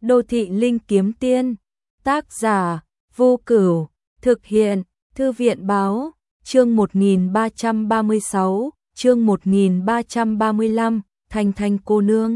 Đô thị linh kiếm tiên, tác giả, Vô Cửu, thực hiện, Thư viện báo, chương 1336, chương 1335, Thanh Thanh cô nương.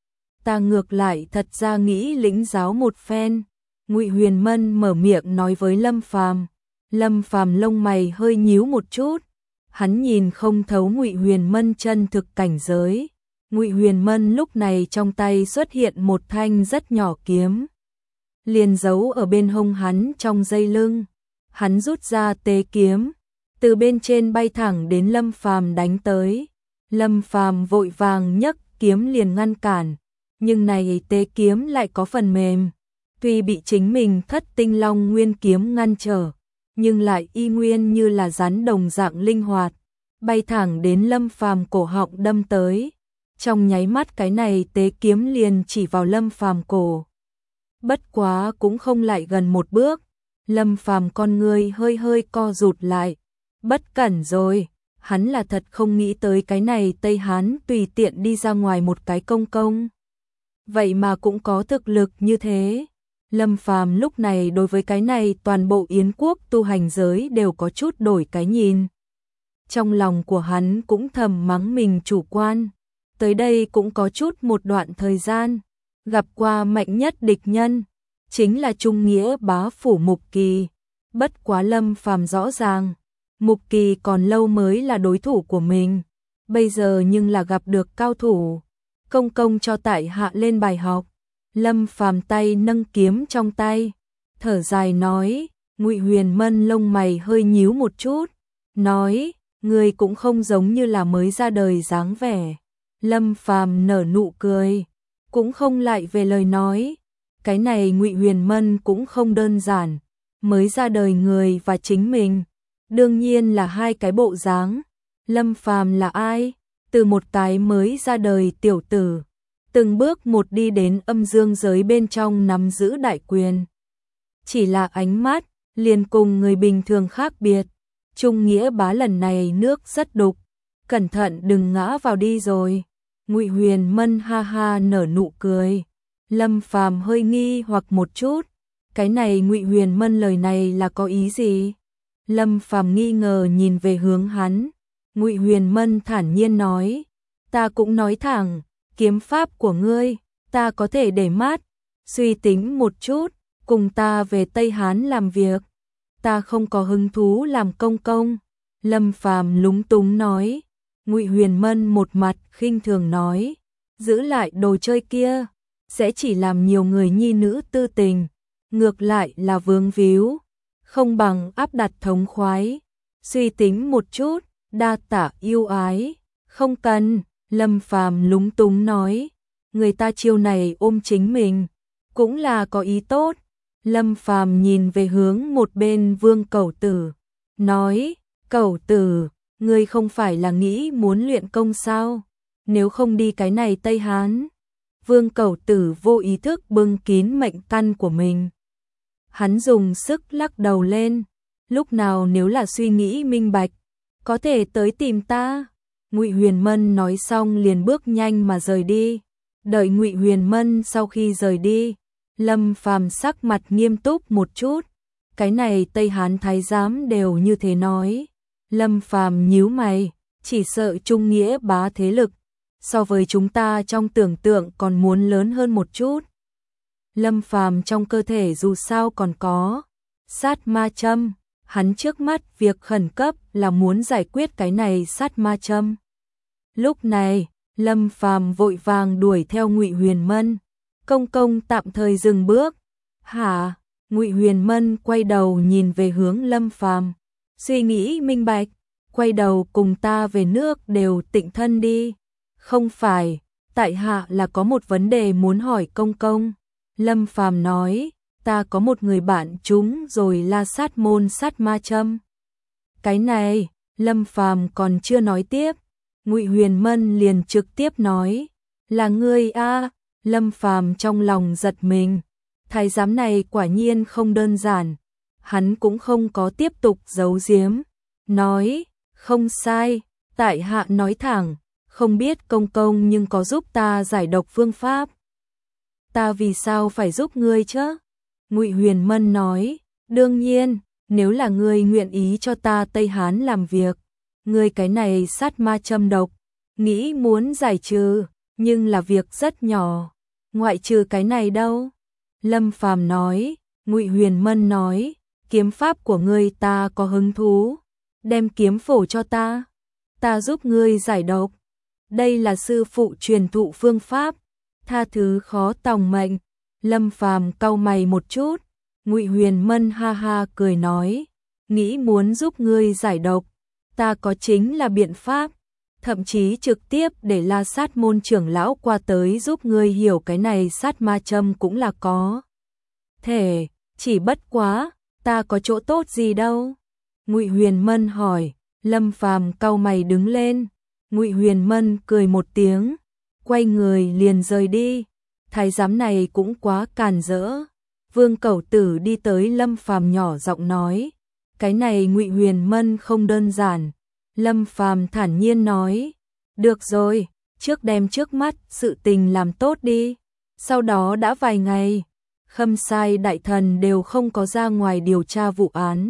Ta ngược lại thật ra nghĩ lĩnh giáo một phen. Ngụy Huyền Mân mở miệng nói với Lâm Phàm. Lâm Phàm lông mày hơi nhíu một chút, hắn nhìn không thấu Ngụy Huyền Mân chân thực cảnh giới. Ngụy Huyền Mân lúc này trong tay xuất hiện một thanh rất nhỏ kiếm, liền giấu ở bên hông hắn trong dây lưng. Hắn rút ra tế kiếm, từ bên trên bay thẳng đến Lâm Phàm đánh tới. Lâm Phàm vội vàng nhấc kiếm liền ngăn cản, nhưng này tế kiếm lại có phần mềm, tuy bị chính mình Thất Tinh Long Nguyên kiếm ngăn trở, nhưng lại y nguyên như là rắn đồng dạng linh hoạt, bay thẳng đến Lâm Phàm cổ họng đâm tới. Trong nháy mắt cái này tế kiếm liền chỉ vào Lâm Phàm cổ. Bất quá cũng không lại gần một bước, Lâm Phàm con người hơi hơi co rụt lại. Bất cẩn rồi, hắn là thật không nghĩ tới cái này Tây Hán tùy tiện đi ra ngoài một cái công công. Vậy mà cũng có thực lực như thế. Lâm Phàm lúc này đối với cái này toàn bộ Yến quốc tu hành giới đều có chút đổi cái nhìn. Trong lòng của hắn cũng thầm mắng mình chủ quan. Tới đây cũng có chút một đoạn thời gian, gặp qua mạnh nhất địch nhân, chính là Trung Nghĩa bá phủ Mục Kỳ. Bất quá Lâm Phàm rõ ràng, Mục Kỳ còn lâu mới là đối thủ của mình, bây giờ nhưng là gặp được cao thủ. Công công cho tại hạ lên bài học. Lâm Phàm tay nâng kiếm trong tay, thở dài nói. Ngụy Huyền Mân lông mày hơi nhíu một chút, nói, người cũng không giống như là mới ra đời dáng vẻ. Lâm Phàm nở nụ cười, cũng không lại về lời nói. Cái này Ngụy Huyền Mân cũng không đơn giản, mới ra đời người và chính mình, đương nhiên là hai cái bộ dáng. Lâm Phàm là ai? Từ một cái mới ra đời tiểu tử, từng bước một đi đến âm dương giới bên trong nắm giữ đại quyền. Chỉ là ánh mắt, liền cùng người bình thường khác biệt. Trung Nghĩa bá lần này nước rất đục, cẩn thận đừng ngã vào đi rồi. Ngụy Huyền Mân ha ha nở nụ cười. Lâm Phàm hơi nghi hoặc một chút, cái này Ngụy Huyền Mân lời này là có ý gì? Lâm Phàm nghi ngờ nhìn về hướng hắn. Ngụy Huyền Mân thản nhiên nói, ta cũng nói thẳng, kiếm pháp của ngươi, ta có thể để mắt, suy tính một chút, cùng ta về Tây Hán làm việc. Ta không có hứng thú làm công công. Lâm Phàm lúng túng nói. Ngụy Huyền Mân một mặt khinh thường nói, giữ lại đồ chơi kia, sẽ chỉ làm nhiều người nhi nữ tư tình, ngược lại là vướng víu, không bằng áp đặt thống khoái. Suy tính một chút, đa tạ yêu ái. Không cần. Lâm Phàm lúng túng nói, người ta chiêu này ôm chính mình, cũng là có ý tốt. Lâm Phàm nhìn về hướng một bên Vương Cẩu Tử, nói, Cẩu Tử, ngươi không phải là nghĩ muốn luyện công sao? Nếu không đi cái này Tây Hán. Vương Cẩu Tử vô ý thức bưng kín mệnh căn của mình. Hắn dùng sức lắc đầu lên, lúc nào nếu là suy nghĩ minh bạch, có thể tới tìm ta. Ngụy Huyền Mân nói xong liền bước nhanh mà rời đi. Đợi Ngụy Huyền Mân sau khi rời đi, Lâm Phàm sắc mặt nghiêm túc một chút. Cái này Tây Hán thái giám đều như thế nói. Lâm Phàm nhíu mày, chỉ sợ Trung Nghĩa bá thế lực so với chúng ta trong tưởng tượng còn muốn lớn hơn một chút. Lâm Phàm trong cơ thể dù sao còn có sát ma châm, hắn trước mắt việc khẩn cấp là muốn giải quyết cái này sát ma châm. Lúc này, Lâm Phàm vội vàng đuổi theo Ngụy Huyền Mân. Công công tạm thời dừng bước. Hả? Ngụy Huyền Mân quay đầu nhìn về hướng Lâm Phàm, suy nghĩ minh bạch, quay đầu cùng ta về nước đều tịnh thân đi. Không phải, tại hạ là có một vấn đề muốn hỏi công công. Lâm Phàm nói, ta có một người bạn trúng rồi La Sát môn sát ma châm. Cái này, Lâm Phàm còn chưa nói tiếp, Ngụy Huyền Mân liền trực tiếp nói, là ngươi a? Lâm Phàm trong lòng giật mình, thái giám này quả nhiên không đơn giản. Hắn cũng không có tiếp tục giấu giếm, nói, không sai, tại hạ nói thẳng, không biết công công nhưng có giúp ta giải độc phương pháp. ta vì sao phải giúp ngươi chứ? Ngụy Huyền Mân nói, đương nhiên, nếu là ngươi nguyện ý cho ta Tây Hán làm việc, ngươi cái này sát ma châm độc, nghĩ muốn giải trừ, nhưng là việc rất nhỏ, ngoại trừ cái này đâu. Lâm Phàm nói, Ngụy Huyền Mân nói, kiếm pháp của ngươi ta có hứng thú, đem kiếm phổ cho ta giúp ngươi giải độc. Đây là sư phụ truyền thụ phương pháp, tha thứ khó tòng mệnh. Lâm Phàm cau mày một chút, Ngụy Huyền Mân ha ha cười nói, nghĩ muốn giúp ngươi giải độc, ta có chính là biện pháp, thậm chí trực tiếp để La Sát môn trưởng lão qua tới giúp ngươi hiểu cái này sát ma châm cũng là có thể, chỉ bất quá, ta có chỗ tốt gì đâu? Ngụy Huyền Mân hỏi. Lâm Phàm cau mày đứng lên, Ngụy Huyền Mân cười một tiếng, quay người liền rời đi. Thái giám này cũng quá càn rỡ. Vương Cẩu Tử đi tới Lâm Phàm nhỏ giọng nói, cái này Ngụy Huyền Mân không đơn giản. Lâm Phàm thản nhiên nói, được rồi, trước đem trước mắt sự tình làm tốt đi. Sau đó đã vài ngày, Khâm Sai đại thần đều không có ra ngoài điều tra vụ án.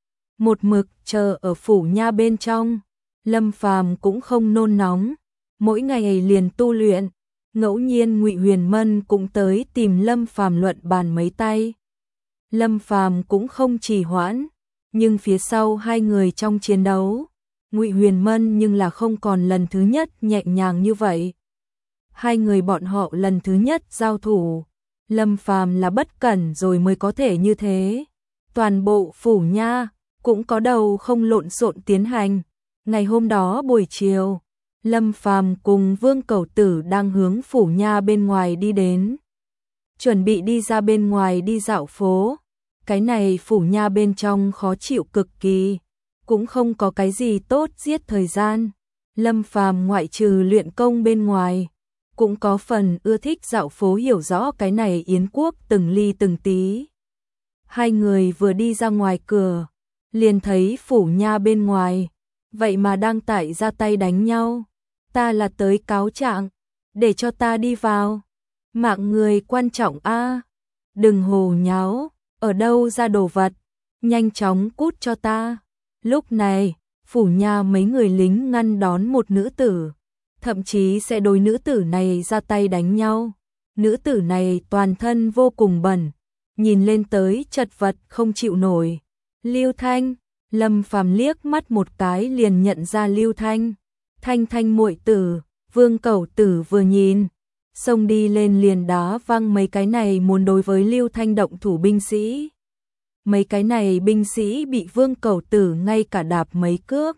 Một mực chờ ở phủ nha bên trong, Lâm Phàm cũng không nôn nóng, mỗi ngày liền tu luyện, ngẫu nhiên Ngụy Huyền Mân cũng tới tìm Lâm Phàm luận bàn mấy tay. Lâm Phàm cũng không trì hoãn, nhưng phía sau hai người trong chiến đấu, Ngụy Huyền Mân nhưng là không còn lần thứ nhất nhẹ nhàng như vậy. Hai người bọn họ lần thứ nhất giao thủ, Lâm Phàm là bất cẩn rồi mới có thể như thế. Toàn bộ phủ nha cũng có đầu không lộn xộn tiến hành. Ngày hôm đó buổi chiều, Lâm Phàm cùng Vương Cẩu Tử đang hướng phủ nha bên ngoài đi đến. Chuẩn bị đi ra bên ngoài đi dạo phố. Cái này phủ nha bên trong khó chịu cực kỳ, cũng không có cái gì tốt giết thời gian. Lâm Phàm ngoại trừ luyện công bên ngoài, cũng có phần ưa thích dạo phố hiểu rõ cái này Yến quốc từng ly từng tí. Hai người vừa đi ra ngoài cửa, liền thấy phủ nha bên ngoài, vậy mà đang tại ra tay đánh nhau. Ta là tới cáo trạng, để cho ta đi vào. Mạng người quan trọng a, đừng hồ nháo, ở đâu ra đồ vật, nhanh chóng cút cho ta. Lúc này, phủ nha mấy người lính ngăn đón một nữ tử, thậm chí sẽ đối nữ tử này ra tay đánh nhau. Nữ tử này toàn thân vô cùng bẩn, nhìn lên tới chật vật không chịu nổi. Lưu Thanh, Lâm Phàm liếc mắt một cái liền nhận ra Lưu Thanh. Thanh Thanh muội tử. Vương Cẩu Tử vừa nhìn, xông đi lên liền đá văng mấy cái này muốn đối với Lưu Thanh động thủ binh sĩ. Mấy cái này binh sĩ bị Vương Cẩu Tử ngay cả đạp mấy cước.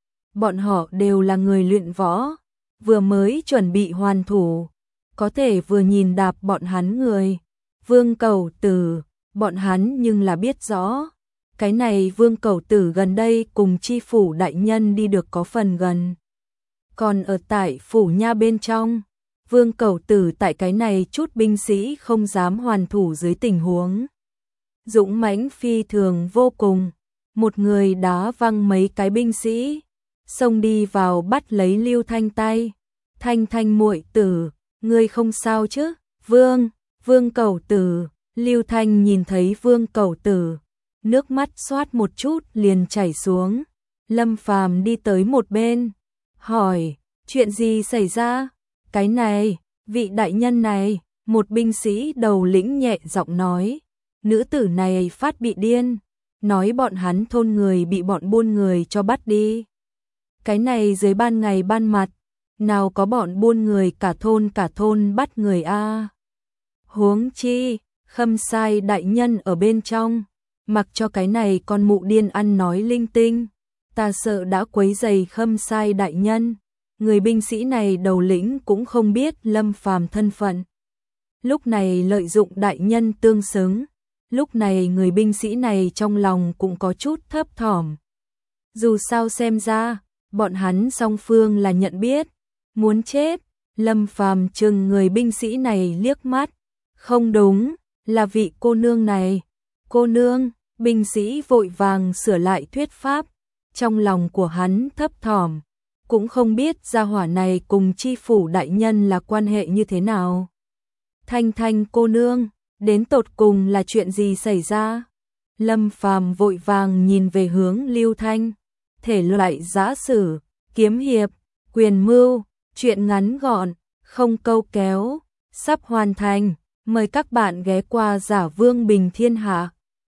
Bọn họ đều là người luyện võ, vừa mới chuẩn bị hoàn thủ, có thể vừa nhìn đạp bọn hắn người. Vương Cẩu Tử, bọn hắn nhưng là biết rõ. Cái này Vương Cẩu Tử gần đây cùng chi phủ đại nhân đi được có phần gần. Còn ở tại phủ nha bên trong, Vương Cẩu Tử tại cái này chút binh sĩ không dám hoàn thủ dưới tình huống dũng mãnh phi thường vô cùng. Một người đá văng mấy cái binh sĩ, xông đi vào bắt lấy Lưu Thanh tay. Thanh Thanh muội tử, ngươi không sao chứ? Vương Cẩu Tử. Lưu Thanh nhìn thấy Vương Cẩu Tử, nước mắt xoát một chút liền chảy xuống. Lâm Phàm đi tới một bên, hỏi, chuyện gì xảy ra? Cái này, vị đại nhân này, một binh sĩ đầu lĩnh nhẹ giọng nói, nữ tử này phát bị điên, nói bọn hắn thôn người bị bọn buôn người cho bắt đi. Cái này dưới ban ngày ban mặt, nào có bọn buôn người cả thôn bắt người a. Huống chi, Khâm Sai đại nhân ở bên trong, mặc cho cái này con mụ điên ăn nói linh tinh, ta sợ đã quấy rầy Khâm Sai đại nhân. Người binh sĩ này đầu lĩnh cũng không biết Lâm Phàm thân phận. Lúc này lợi dụng đại nhân tương xứng, lúc này người binh sĩ này trong lòng cũng có chút thấp thỏm. Dù sao xem ra, bọn hắn song phương là nhận biết, muốn chết. Lâm Phàm chừng người binh sĩ này liếc mắt, không đúng, là vị cô nương này. Cô nương, binh sĩ vội vàng sửa lại thuyết pháp, trong lòng của hắn thấp thỏm, cũng không biết gia hỏa này cùng chi phủ đại nhân là quan hệ như thế nào. Thanh Thanh cô nương, đến tột cùng là chuyện gì xảy ra? Lâm Phàm vội vàng nhìn về hướng Lưu Thanh. Thể loại giã sử, kiếm hiệp, quyền mưu, truyện ngắn gọn, không câu kéo, sắp hoàn thành. Mời các bạn ghé qua Giả Vương Bình Thiên Hạ.